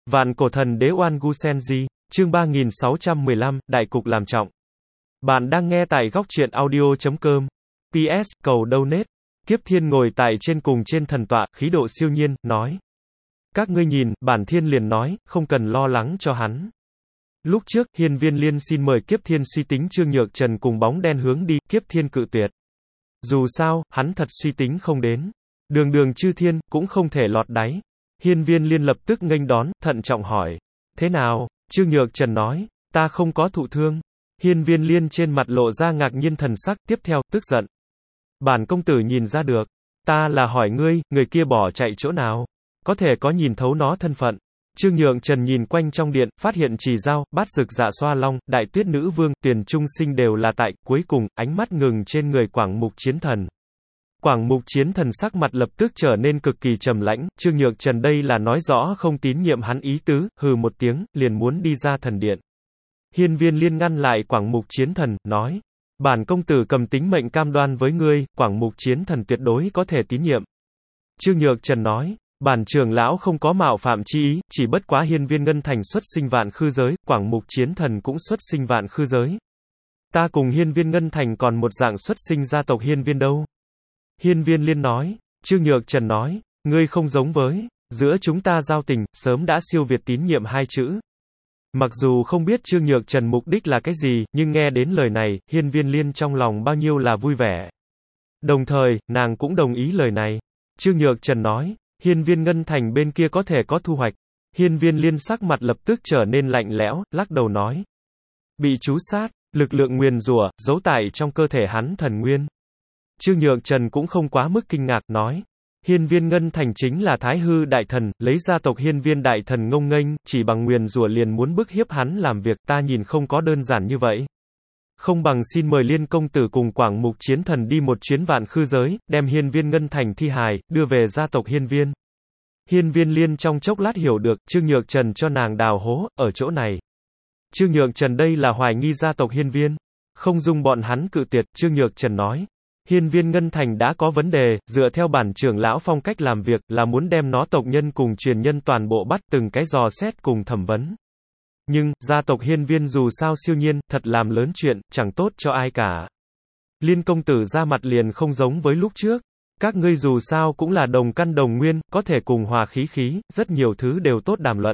Vạn cổ thần đế Oan Gu Senji, chương 3615, Đại cục làm trọng. Bạn đang nghe tại góc truyện audio.com. PS, cầu donate. Kiếp Thiên ngồi tại trên thần tọa, khí độ siêu nhiên, nói. Các ngươi nhìn, bản Thiên liền nói, không cần lo lắng cho hắn. Lúc trước, Hiên Viên Liên xin mời Kiếp Thiên suy tính Trương Nhược Trần cùng bóng đen hướng đi, Kiếp Thiên cự tuyệt. Dù sao, hắn thật suy tính không đến. Đường chư thiên, cũng không thể lọt đáy. Hiên Viên Liên lập tức nghênh đón, thận trọng hỏi. Thế nào? Trương Nhược Trần nói. Ta không có thụ thương. Hiên Viên Liên trên mặt lộ ra ngạc nhiên thần sắc, tiếp theo, tức giận. Bản công tử nhìn ra được. Ta là hỏi ngươi, người kia bỏ chạy chỗ nào? Có thể có nhìn thấu nó thân phận. Trương Nhược Trần nhìn quanh trong điện, phát hiện Trì Dao, Bát Dực Dạ Xoa Long, Đại Tuyết Nữ Vương, Tuyền Trung Sinh đều là tại, cuối cùng, ánh mắt ngừng trên người Quảng Mục Chiến Thần. Quảng Mục Chiến Thần sắc mặt lập tức trở nên cực kỳ trầm lãnh, Trương Nhược Trần đây là nói rõ không tín nhiệm hắn ý tứ, hừ một tiếng, liền muốn đi ra thần điện. Hiên Viên Liên ngăn lại Quảng Mục Chiến Thần, nói, bản công tử cầm tính mệnh cam đoan với ngươi, Quảng Mục Chiến Thần tuyệt đối có thể tín nhiệm. Trương Nhược Trần nói, bản trưởng lão không có mạo phạm chi ý, chỉ bất quá Hiên Viên Ngân Thành xuất sinh vạn khư giới, Quảng Mục Chiến Thần cũng xuất sinh vạn khư giới. Ta cùng Hiên Viên Ngân Thành còn một dạng xuất sinh gia tộc Hiên Viên đâu. Hiên Viên Liên nói, Trương Nhược Trần nói, ngươi không giống với, giữa chúng ta giao tình, sớm đã siêu việt tín nhiệm hai chữ. Mặc dù không biết Trương Nhược Trần mục đích là cái gì, nhưng nghe đến lời này, Hiên Viên Liên trong lòng bao nhiêu là vui vẻ. Đồng thời, nàng cũng đồng ý lời này. Trương Nhược Trần nói, Hiên Viên Ngân Thành bên kia có thể có thu hoạch. Hiên Viên Liên sắc mặt lập tức trở nên lạnh lẽo, lắc đầu nói. Bị chú sát, lực lượng nguyền rủa, giấu tại trong cơ thể hắn thần nguyên. Trương Nhược Trần cũng không quá mức kinh ngạc, nói. Hiên Viên Ngân Thành chính là Thái Hư Đại Thần, lấy gia tộc Hiên Viên Đại Thần ngông nghênh, chỉ bằng nguyền rủa liền muốn bức hiếp hắn làm việc, ta nhìn không có đơn giản như vậy. Không bằng xin mời Liên công tử cùng Quảng Mục Chiến Thần đi một chuyến vạn khư giới, đem Hiên Viên Ngân Thành thi hài, đưa về gia tộc Hiên Viên. Hiên Viên Liên trong chốc lát hiểu được, Trương Nhược Trần cho nàng đào hố, ở chỗ này. Trương Nhược Trần đây là hoài nghi gia tộc Hiên Viên. Không dung bọn hắn cự tuyệt, Trương Nhược Trần nói. Hiên Viên Ngân Thành đã có vấn đề, dựa theo bản trưởng lão phong cách làm việc, là muốn đem nó tộc nhân cùng truyền nhân toàn bộ bắt từng cái dò xét cùng thẩm vấn. Nhưng, gia tộc Hiên Viên dù sao siêu nhiên, thật làm lớn chuyện, chẳng tốt cho ai cả. Liên công tử ra mặt liền không giống với lúc trước. Các ngươi dù sao cũng là đồng căn đồng nguyên, có thể cùng hòa khí, rất nhiều thứ đều tốt đàm luận.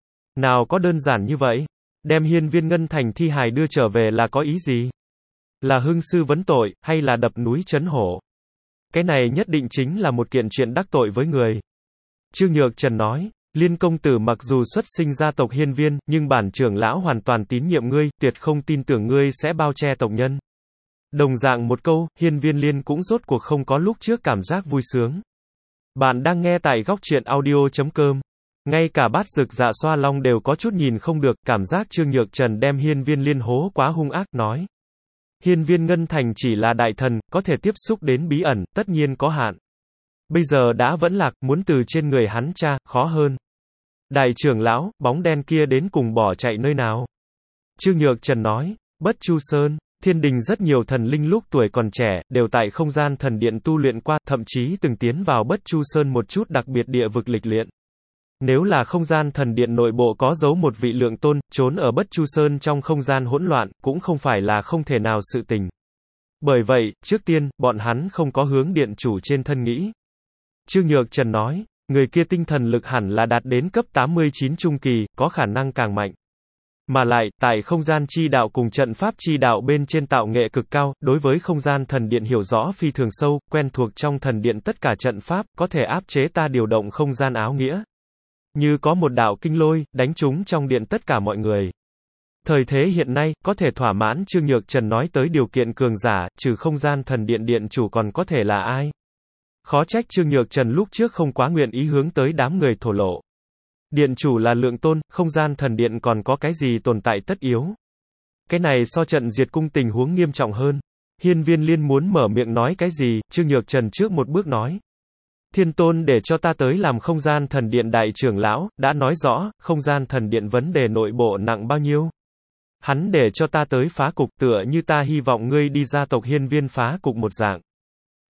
Nào có đơn giản như vậy? Đem Hiên Viên Ngân Thành thi hài đưa trở về là có ý gì? Là hưng sư vấn tội, hay là đập núi trấn hổ? Cái này nhất định chính là một kiện chuyện đắc tội với người. Trương Nhược Trần nói, Liên công tử mặc dù xuất sinh gia tộc Hiên Viên, nhưng bản trưởng lão hoàn toàn tín nhiệm ngươi, tuyệt không tin tưởng ngươi sẽ bao che tộc nhân. Đồng dạng một câu, Hiên Viên Liên cũng rốt cuộc không có lúc trước cảm giác vui sướng. Bạn đang nghe tại góc truyện audio.com. Ngay cả Bát Dực Dạ Xoa Long đều có chút nhìn không được, cảm giác Trương Nhược Trần đem Hiên Viên Liên hố quá hung ác, nói. Hiên Viên Ngân Thành chỉ là đại thần, có thể tiếp xúc đến bí ẩn, tất nhiên có hạn. Bây giờ đã vẫn lạc, muốn từ trên người hắn tra, khó hơn. Đại trưởng lão, bóng đen kia đến cùng bỏ chạy nơi nào? Trương Nhược Trần nói, Bất Chu Sơn, thiên đình rất nhiều thần linh lúc tuổi còn trẻ, đều tại không gian thần điện tu luyện qua, thậm chí từng tiến vào Bất Chu Sơn một chút đặc biệt địa vực lịch luyện. Nếu là không gian thần điện nội bộ có giấu một vị lượng tôn, trốn ở Bất Chu Sơn trong không gian hỗn loạn, cũng không phải là không thể nào sự tình. Bởi vậy, trước tiên, bọn hắn không có hướng điện chủ trên thân nghĩ. Trương Nhược Trần nói, người kia tinh thần lực hẳn là đạt đến cấp 89 trung kỳ, có khả năng càng mạnh. Mà lại, tại không gian chi đạo cùng trận pháp chi đạo bên trên tạo nghệ cực cao, đối với không gian thần điện hiểu rõ phi thường sâu, quen thuộc trong thần điện tất cả trận pháp, có thể áp chế ta điều động không gian áo nghĩa. Như có một đạo kinh lôi, đánh trúng trong điện tất cả mọi người. Thời thế hiện nay, có thể thỏa mãn Trương Nhược Trần nói tới điều kiện cường giả, trừ không gian thần điện điện chủ còn có thể là ai? Khó trách Trương Nhược Trần lúc trước không quá nguyện ý hướng tới đám người thổ lộ. Điện chủ là lượng tôn, không gian thần điện còn có cái gì tồn tại tất yếu? Cái này so trận diệt cung tình huống nghiêm trọng hơn. Hiên Viên Liên muốn mở miệng nói cái gì, Trương Nhược Trần trước một bước nói. Thiên tôn để cho ta tới làm không gian thần điện đại trưởng lão, đã nói rõ, không gian thần điện vấn đề nội bộ nặng bao nhiêu. Hắn để cho ta tới phá cục, tựa như ta hy vọng ngươi đi gia tộc Hiên Viên phá cục một dạng.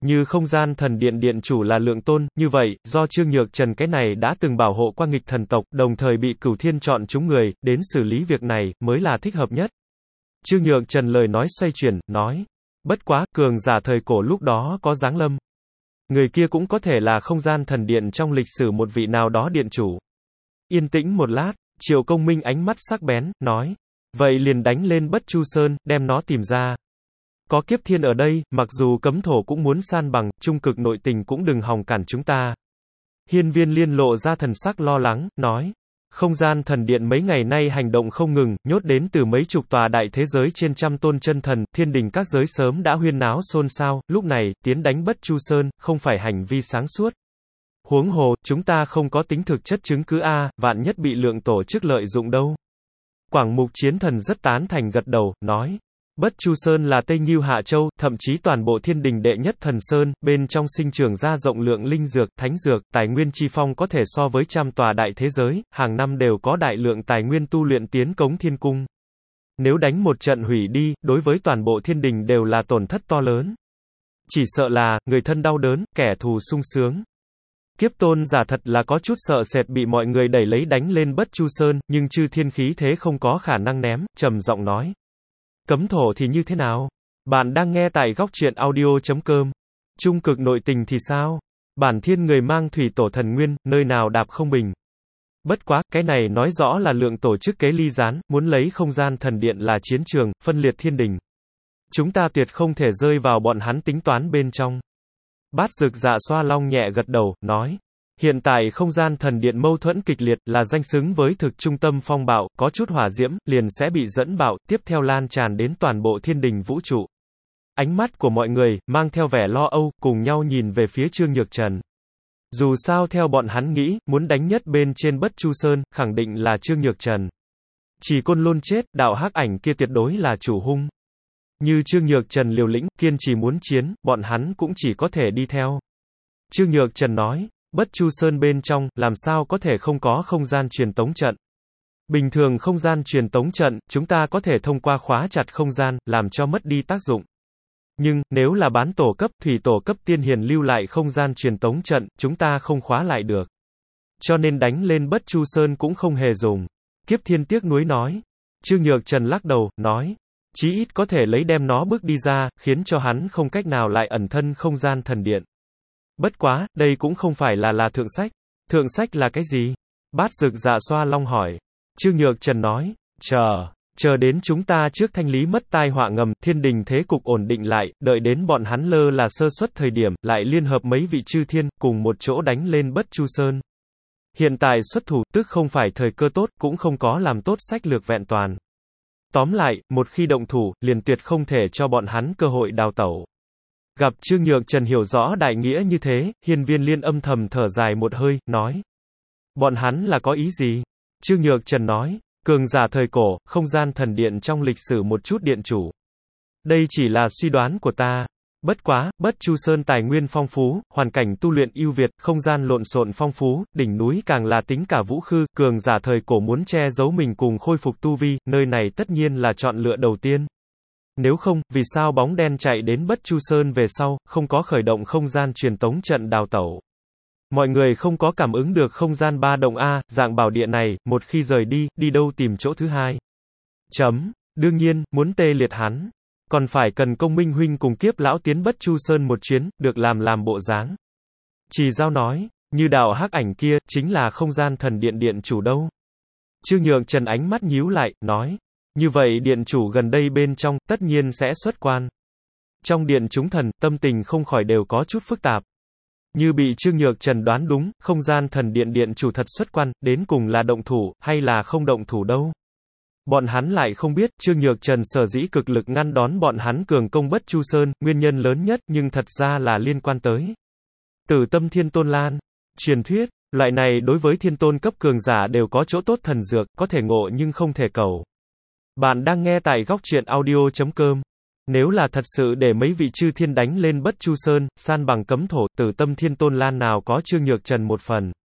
Như không gian thần điện điện chủ là Lượng Tôn, như vậy, do Trương Nhược Trần cái này đã từng bảo hộ qua nghịch thần tộc, đồng thời bị Cửu Thiên chọn chúng người, đến xử lý việc này, mới là thích hợp nhất. Trương Nhược Trần lời nói xoay chuyển, nói. Bất quá, cường giả thời cổ lúc đó có giáng lâm. Người kia cũng có thể là không gian thần điện trong lịch sử một vị nào đó điện chủ. Yên tĩnh một lát, Triệu Công Minh ánh mắt sắc bén, nói. Vậy liền đánh lên Bất Chu Sơn, đem nó tìm ra. Có Kiếp Thiên ở đây, mặc dù cấm thổ cũng muốn san bằng, trung cực nội tình cũng đừng hòng cản chúng ta. Hiên Viên Liên lộ ra thần sắc lo lắng, nói. Không gian thần điện mấy ngày nay hành động không ngừng, nhốt đến từ mấy chục tòa đại thế giới trên trăm tôn chân thần, thiên đình các giới sớm đã huyên náo xôn xao, lúc này, tiến đánh Bất Chu Sơn, không phải hành vi sáng suốt. Huống hồ, chúng ta không có tính thực chất chứng cứ a, vạn nhất bị Lượng tổ chức lợi dụng đâu. Quảng Mục Chiến Thần rất tán thành gật đầu, nói. Bất Chu Sơn là Tây Ngưu Hạ Châu, thậm chí toàn bộ thiên đình đệ nhất thần sơn, bên trong sinh trưởng ra rộng lượng linh dược, thánh dược, tài nguyên chi phong có thể so với trăm tòa đại thế giới, hàng năm đều có đại lượng tài nguyên tu luyện tiến cống thiên cung. Nếu đánh một trận hủy đi, đối với toàn bộ thiên đình đều là tổn thất to lớn. Chỉ sợ là, người thân đau đớn, kẻ thù sung sướng. Kiếp Tôn giả thật là có chút sợ sệt bị mọi người đẩy lấy đánh lên Bất Chu Sơn, nhưng chư thiên khí thế không có khả năng ném, trầm giọng nói. Cấm thổ thì như thế nào? Bạn đang nghe tại góc truyện audio.com. Trung cực nội tình thì sao? Bản thiên người mang thủy tổ thần nguyên, nơi nào đạp không bình. Bất quá, cái này nói rõ là Lượng tổ chức kế ly gián, muốn lấy không gian thần điện là chiến trường, phân liệt thiên đình. Chúng ta tuyệt không thể rơi vào bọn hắn tính toán bên trong. Bát Dực Dạ Xoa Long nhẹ gật đầu, nói. Hiện tại không gian thần điện mâu thuẫn kịch liệt, là danh xứng với thực trung tâm phong bạo, có chút hỏa diễm, liền sẽ bị dẫn bạo, tiếp theo lan tràn đến toàn bộ thiên đình vũ trụ. Ánh mắt của mọi người, mang theo vẻ lo âu, cùng nhau nhìn về phía Trương Nhược Trần. Dù sao theo bọn hắn nghĩ, muốn đánh nhất bên trên Bất Chu Sơn, khẳng định là Trương Nhược Trần. Chỉ Côn Lôn chết, đạo hắc ảnh kia tuyệt đối là chủ hung. Như Trương Nhược Trần liều lĩnh, kiên trì muốn chiến, bọn hắn cũng chỉ có thể đi theo. Trương Nhược Trần nói. Bất Chu Sơn bên trong, làm sao có thể không có không gian truyền tống trận. Bình thường không gian truyền tống trận, chúng ta có thể thông qua khóa chặt không gian, làm cho mất đi tác dụng. Nhưng, nếu là bán tổ cấp, thủy tổ cấp tiên hiền lưu lại không gian truyền tống trận, chúng ta không khóa lại được. Cho nên đánh lên Bất Chu Sơn cũng không hề dùng. Kiếp Thiên tiếc nuối nói. Trương Nhược Trần lắc đầu, nói. Chí ít có thể lấy đem nó bước đi ra, khiến cho hắn không cách nào lại ẩn thân không gian thần điện. Bất quá, đây cũng không phải là thượng sách. Thượng sách là cái gì? Bát Dực Dạ Xoa Long hỏi. Trương Nhược Trần nói, chờ đến chúng ta trước thanh lý mất tai họa ngầm, thiên đình thế cục ổn định lại, đợi đến bọn hắn lơ là sơ suất thời điểm, lại liên hợp mấy vị chư thiên, cùng một chỗ đánh lên Bất Chu Sơn. Hiện tại xuất thủ, tức không phải thời cơ tốt, cũng không có làm tốt sách lược vẹn toàn. Tóm lại, một khi động thủ, liền tuyệt không thể cho bọn hắn cơ hội đào tẩu. Gặp Trương Nhược Trần hiểu rõ đại nghĩa như thế, Hiên Viên Liên âm thầm thở dài một hơi, nói. Bọn hắn là có ý gì? Trương Nhược Trần nói, cường giả thời cổ, không gian thần điện trong lịch sử một chút điện chủ. Đây chỉ là suy đoán của ta. Bất quá, Bất Chu Sơn tài nguyên phong phú, hoàn cảnh tu luyện ưu việt, không gian lộn xộn phong phú, đỉnh núi càng là tính cả vũ khư, cường giả thời cổ muốn che giấu mình cùng khôi phục tu vi, nơi này tất nhiên là chọn lựa đầu tiên. Nếu không, vì sao bóng đen chạy đến Bất Chu Sơn về sau, không có khởi động không gian truyền tống trận đào tẩu? Mọi người không có cảm ứng được không gian ba động A, dạng bảo địa này, một khi rời đi, đi đâu tìm chỗ thứ hai? Đương nhiên, muốn tê liệt hắn. Còn phải cần Công Minh huynh cùng Kiếp lão tiến Bất Chu Sơn một chuyến, được làm bộ dáng. Trì Giao nói, như đạo hắc ảnh kia, chính là không gian thần điện điện chủ đâu. Trương Nhược Trần ánh mắt nhíu lại, nói. Như vậy điện chủ gần đây bên trong, tất nhiên sẽ xuất quan. Trong điện chúng thần, tâm tình không khỏi đều có chút phức tạp. Như bị Trương Nhược Trần đoán đúng, không gian thần điện điện chủ thật xuất quan, đến cùng là động thủ, hay là không động thủ đâu. Bọn hắn lại không biết, Trương Nhược Trần sở dĩ cực lực ngăn đón bọn hắn cường công Bất Chu Sơn, nguyên nhân lớn nhất, nhưng thật ra là liên quan tới Tử Tâm Thiên Tôn Lan. Truyền thuyết, loại này đối với thiên tôn cấp cường giả đều có chỗ tốt thần dược, có thể ngộ nhưng không thể cầu. Bạn đang nghe tại góc truyện audio.com. Nếu là thật sự để mấy vị chư thiên đánh lên Bất Chu Sơn, san bằng cấm thổ, Tử Tâm Thiên Tôn Lan nào có Trương Nhược Trần một phần.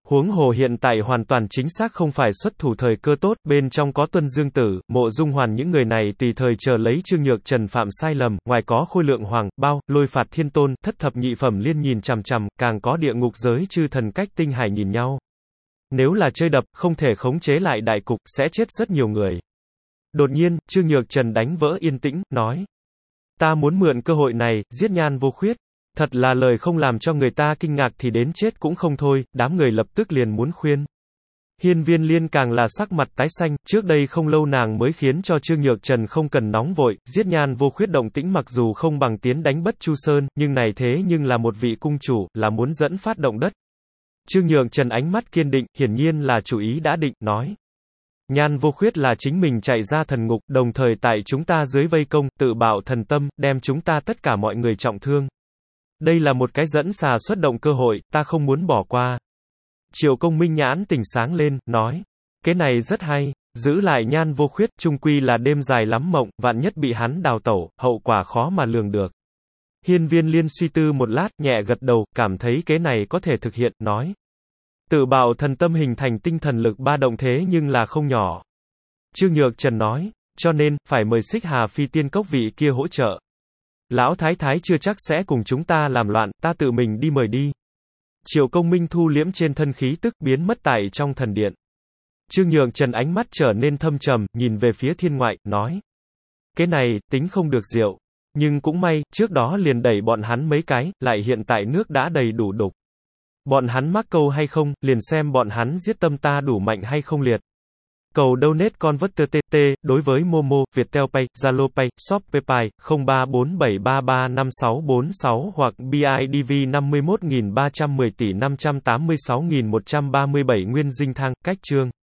Huống hồ hiện tại hoàn toàn chính xác không phải xuất thủ thời cơ tốt, bên trong có Tuân Dương Tử, Mộ Dung Hoàn những người này tùy thời chờ lấy Trương Nhược Trần phạm sai lầm, ngoài có Khôi Lượng Hoàng, Bao, Lôi Phạt Thiên Tôn, Thất Thập Nhị Phẩm Liên nhìn chằm chằm, càng có địa ngục giới chư thần cách tinh hải nhìn nhau. Nếu là chơi đập, không thể khống chế lại đại cục, sẽ chết rất nhiều người. Đột nhiên, Trương Nhược Trần đánh vỡ yên tĩnh, nói. Ta muốn mượn cơ hội này, giết Nhan Vô Khuyết. Thật là lời không làm cho người ta kinh ngạc thì đến chết cũng không thôi, đám người lập tức liền muốn khuyên. Hiên Viên Liên càng là sắc mặt tái xanh, trước đây không lâu nàng mới khiến cho Trương Nhược Trần không cần nóng vội, giết Nhan Vô Khuyết động tĩnh mặc dù không bằng tiến đánh Bất Chu Sơn, nhưng này thế nhưng là một vị cung chủ, là muốn dẫn phát động đất. Trương Nhược Trần ánh mắt kiên định, hiển nhiên là chủ ý đã định, nói. Nhan Vô Khuyết là chính mình chạy ra thần ngục, đồng thời tại chúng ta dưới vây công, tự bạo thần tâm, đem chúng ta tất cả mọi người trọng thương. Đây là một cái dẫn xà xuất động cơ hội, ta không muốn bỏ qua. Triệu Công Minh nhãn tỉnh sáng lên, nói. Cái này rất hay, giữ lại Nhan Vô Khuyết, chung quy là đêm dài lắm mộng, vạn nhất bị hắn đào tẩu, hậu quả khó mà lường được. Hiên Viên Liên suy tư một lát, nhẹ gật đầu, cảm thấy cái này có thể thực hiện, nói. Tự bạo thần tâm hình thành tinh thần lực ba động thế nhưng là không nhỏ. Trương Nhược Trần nói, cho nên, phải mời Xích Hà Phi Tiên Cốc vị kia hỗ trợ. Lão Thái Thái chưa chắc sẽ cùng chúng ta làm loạn, ta tự mình đi mời đi. Triệu Công Minh thu liễm trên thân khí tức biến mất tại trong thần điện. Trương Nhược Trần ánh mắt trở nên thâm trầm, nhìn về phía thiên ngoại, nói. Cái này, tính không được diệu. Nhưng cũng may, trước đó liền đẩy bọn hắn mấy cái, lại hiện tại nước đã đầy đủ đục. Bọn hắn mắc câu hay không, liền xem bọn hắn giết tâm ta đủ mạnh hay không liệt. Cầu donate con vất TTT, đối với Momo, Viettel Pay, Zalo Pay, Shopee Pay, 0347335646 hoặc BIDV 51310 tỷ 586137 Nguyên Dinh Thang, cách chương.